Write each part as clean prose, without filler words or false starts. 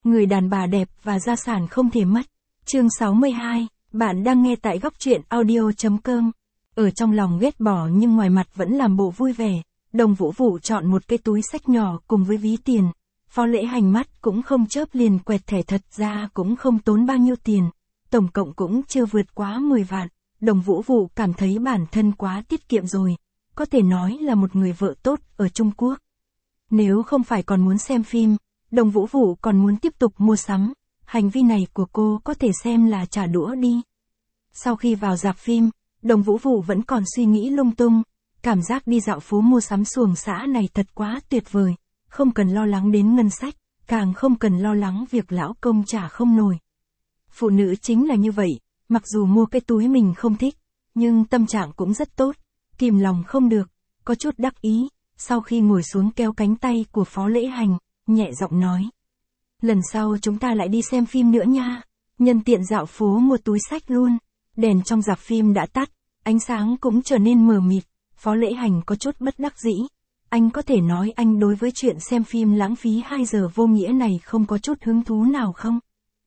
Người đàn bà đẹp và gia sản không thể mất. Chương 62, bạn đang nghe tại góc truyện audio.com. Ở trong lòng ghét bỏ nhưng ngoài mặt vẫn làm bộ vui vẻ, Đồng Vũ Vũ chọn một cái túi xách nhỏ cùng với ví tiền. Phó Lễ Hành mắt cũng không chớp liền quẹt thẻ, thật ra cũng không tốn bao nhiêu tiền, tổng cộng cũng chưa vượt quá 10 vạn. Đồng Vũ Vũ cảm thấy bản thân quá tiết kiệm rồi, có thể nói là một người vợ tốt ở Trung Quốc. Nếu không phải còn muốn xem phim, Đồng Vũ Vũ còn muốn tiếp tục mua sắm, hành vi này của cô có thể xem là trả đũa đi. Sau khi vào rạp phim, Đồng Vũ Vũ vẫn còn suy nghĩ lung tung, cảm giác đi dạo phố mua sắm xuồng xã này thật quá tuyệt vời, không cần lo lắng đến ngân sách, càng không cần lo lắng việc lão công trả không nổi. Phụ nữ chính là như vậy, mặc dù mua cái túi mình không thích, nhưng tâm trạng cũng rất tốt, kìm lòng không được, có chút đắc ý, sau khi ngồi xuống kéo cánh tay của Phó Lễ Hành, nhẹ giọng nói. Lần sau chúng ta lại đi xem phim nữa nha, nhân tiện dạo phố mua túi xách luôn. Đèn trong rạp phim đã tắt, ánh sáng cũng trở nên mờ mịt, Phó Lễ Hành có chút bất đắc dĩ. Anh có thể nói anh đối với chuyện xem phim lãng phí 2 giờ vô nghĩa này không có chút hứng thú nào không?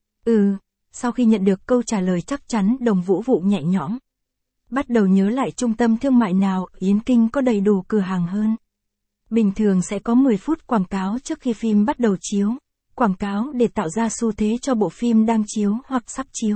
Sau khi nhận được câu trả lời chắc chắn, Đồng Vũ Vũ nhẹ nhõm. Bắt đầu nhớ lại trung tâm thương mại nào Yến Kinh có đầy đủ cửa hàng hơn. Bình thường sẽ có 10 phút quảng cáo trước khi phim bắt đầu chiếu, quảng cáo để tạo ra xu thế cho bộ phim đang chiếu hoặc sắp chiếu.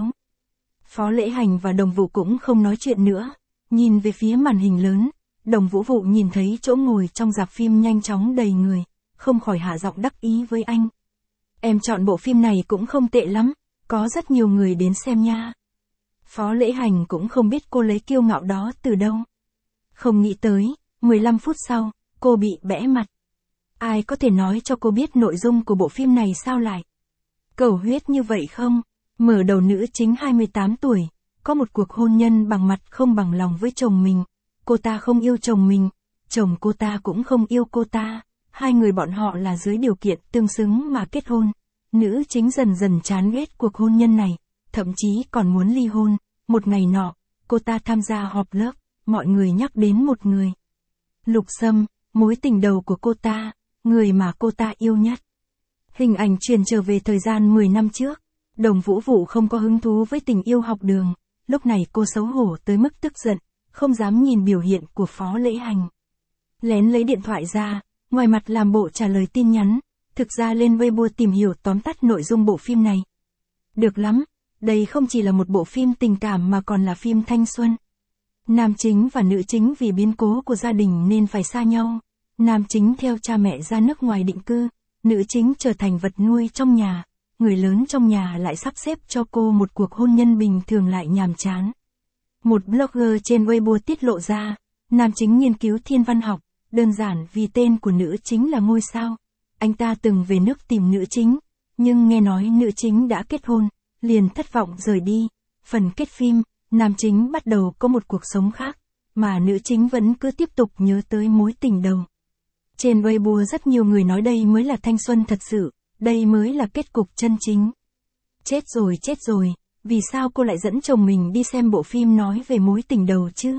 Phó Lễ Hành và Đồng Vũ cũng không nói chuyện nữa, nhìn về phía màn hình lớn, Đồng Vũ Vũ nhìn thấy chỗ ngồi trong rạp phim nhanh chóng đầy người, không khỏi hạ giọng đắc ý với anh. Em chọn bộ phim này cũng không tệ lắm, có rất nhiều người đến xem nha. Phó Lễ Hành cũng không biết cô lấy kiêu ngạo đó từ đâu. Không nghĩ tới, 15 phút sau, cô bị bẽ mặt. Ai có thể nói cho cô biết nội dung của bộ phim này sao lại cầu huyết như vậy không? Mở đầu nữ chính 28 tuổi, có một cuộc hôn nhân bằng mặt không bằng lòng với chồng mình. Cô ta không yêu chồng mình, chồng cô ta cũng không yêu cô ta. Hai người bọn họ là dưới điều kiện tương xứng mà kết hôn. Nữ chính dần dần chán ghét cuộc hôn nhân này, thậm chí còn muốn ly hôn. Một ngày nọ, cô ta tham gia họp lớp, mọi người nhắc đến một người. Lục Sâm, mối tình đầu của cô ta, người mà cô ta yêu nhất. Hình ảnh truyền trở về thời gian 10 năm trước. Đồng Vũ Vũ không có hứng thú với tình yêu học đường, lúc này cô xấu hổ tới mức tức giận, không dám nhìn biểu hiện của Phó Lễ Hành. Lén lấy điện thoại ra, ngoài mặt làm bộ trả lời tin nhắn, thực ra lên Weibo tìm hiểu tóm tắt nội dung bộ phim này. Được lắm, đây không chỉ là một bộ phim tình cảm mà còn là phim thanh xuân. Nam chính và nữ chính vì biến cố của gia đình nên phải xa nhau. Nam chính theo cha mẹ ra nước ngoài định cư, nữ chính trở thành vật nuôi trong nhà. Người lớn trong nhà lại sắp xếp cho cô một cuộc hôn nhân bình thường lại nhàm chán. Một blogger trên Weibo tiết lộ ra, nam chính nghiên cứu thiên văn học, đơn giản vì tên của nữ chính là ngôi sao. Anh ta từng về nước tìm nữ chính, nhưng nghe nói nữ chính đã kết hôn, liền thất vọng rời đi. Phần kết phim, nam chính bắt đầu có một cuộc sống khác, mà nữ chính vẫn cứ tiếp tục nhớ tới mối tình đầu. Trên Weibo rất nhiều người nói đây mới là thanh xuân thật sự. Đây mới là kết cục chân chính. Chết rồi, vì sao cô lại dẫn chồng mình đi xem bộ phim nói về mối tình đầu chứ?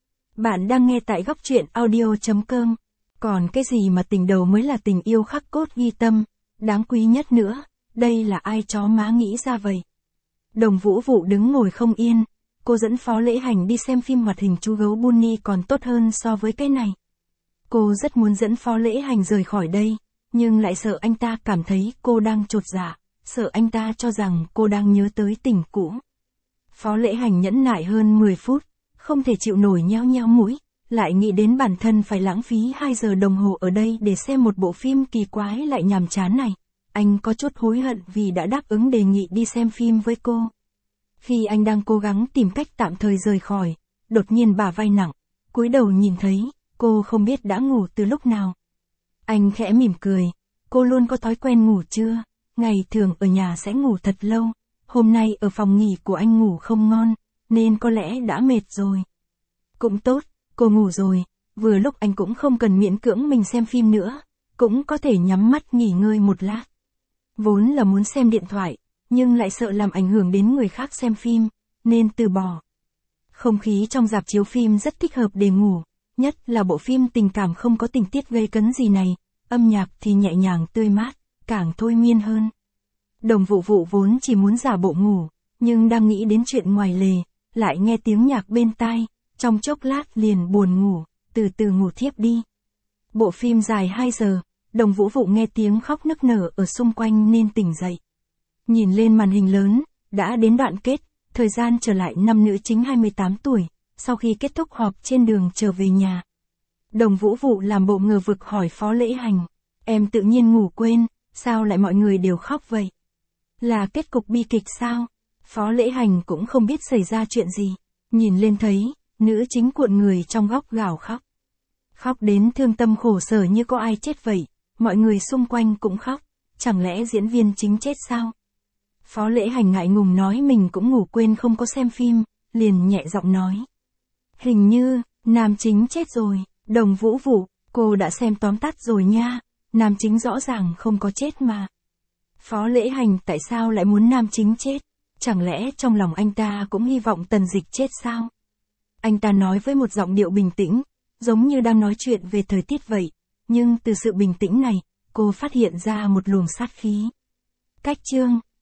Bạn đang nghe tại góc truyện audio.com. Còn cái gì mà tình đầu mới là tình yêu khắc cốt ghi tâm, đáng quý nhất nữa, đây là ai chó má nghĩ ra vậy? Đồng Vũ Vũ đứng ngồi không yên, cô dẫn Phó Lễ Hành đi xem phim hoạt hình chú gấu Bunny còn tốt hơn so với cái này. Cô rất muốn dẫn Phó Lễ Hành rời khỏi đây. Nhưng lại sợ anh ta cảm thấy cô đang chột dạ, sợ anh ta cho rằng cô đang nhớ tới tình cũ. Phó Lễ Hành nhẫn nại hơn 10 phút, không thể chịu nổi nheo nheo mũi, lại nghĩ đến bản thân phải lãng phí 2 giờ đồng hồ ở đây để xem một bộ phim kỳ quái lại nhàm chán này. Anh có chút hối hận vì đã đáp ứng đề nghị đi xem phim với cô. Khi anh đang cố gắng tìm cách tạm thời rời khỏi, đột nhiên bả vai nặng, cúi đầu nhìn thấy, cô không biết đã ngủ từ lúc nào. Anh khẽ mỉm cười, cô luôn có thói quen ngủ trưa, ngày thường ở nhà sẽ ngủ thật lâu, hôm nay ở phòng nghỉ của anh ngủ không ngon, nên có lẽ đã mệt rồi. Cũng tốt, cô ngủ rồi, vừa lúc anh cũng không cần miễn cưỡng mình xem phim nữa, cũng có thể nhắm mắt nghỉ ngơi một lát. Vốn là muốn xem điện thoại, nhưng lại sợ làm ảnh hưởng đến người khác xem phim, nên từ bỏ. Không khí trong rạp chiếu phim rất thích hợp để ngủ. Nhất là bộ phim tình cảm không có tình tiết gây cấn gì này, âm nhạc thì nhẹ nhàng tươi mát, càng thôi miên hơn. Đồng Vũ Vũ vốn chỉ muốn giả bộ ngủ, nhưng đang nghĩ đến chuyện ngoài lề, lại nghe tiếng nhạc bên tai, trong chốc lát liền buồn ngủ, từ từ ngủ thiếp đi. Bộ phim dài 2 giờ, Đồng Vũ Vũ nghe tiếng khóc nức nở ở xung quanh nên tỉnh dậy. Nhìn lên màn hình lớn, đã đến đoạn kết, thời gian trở lại năm nữ chính 28 tuổi, sau khi kết thúc họp trên đường trở về nhà. Đồng Vũ Vũ làm bộ ngờ vực hỏi Phó Lễ Hành, em tự nhiên ngủ quên, sao lại mọi người đều khóc vậy? Là kết cục bi kịch sao? Phó Lễ Hành cũng không biết xảy ra chuyện gì, nhìn lên thấy, nữ chính cuộn người trong góc gào khóc. Khóc đến thương tâm khổ sở như có ai chết vậy, mọi người xung quanh cũng khóc, chẳng lẽ diễn viên chính chết sao? Phó Lễ Hành ngại ngùng nói mình cũng ngủ quên không có xem phim, liền nhẹ giọng nói. Hình như, nam chính chết rồi, Đồng Vũ Vũ, cô đã xem tóm tắt rồi nha, nam chính rõ ràng không có chết mà. Phó Lễ Hành tại sao lại muốn nam chính chết? Chẳng lẽ trong lòng anh ta cũng hy vọng Tần Dịch chết sao? Anh ta nói với một giọng điệu bình tĩnh, giống như đang nói chuyện về thời tiết vậy, nhưng từ sự bình tĩnh này, cô phát hiện ra một luồng sát khí. Cách chương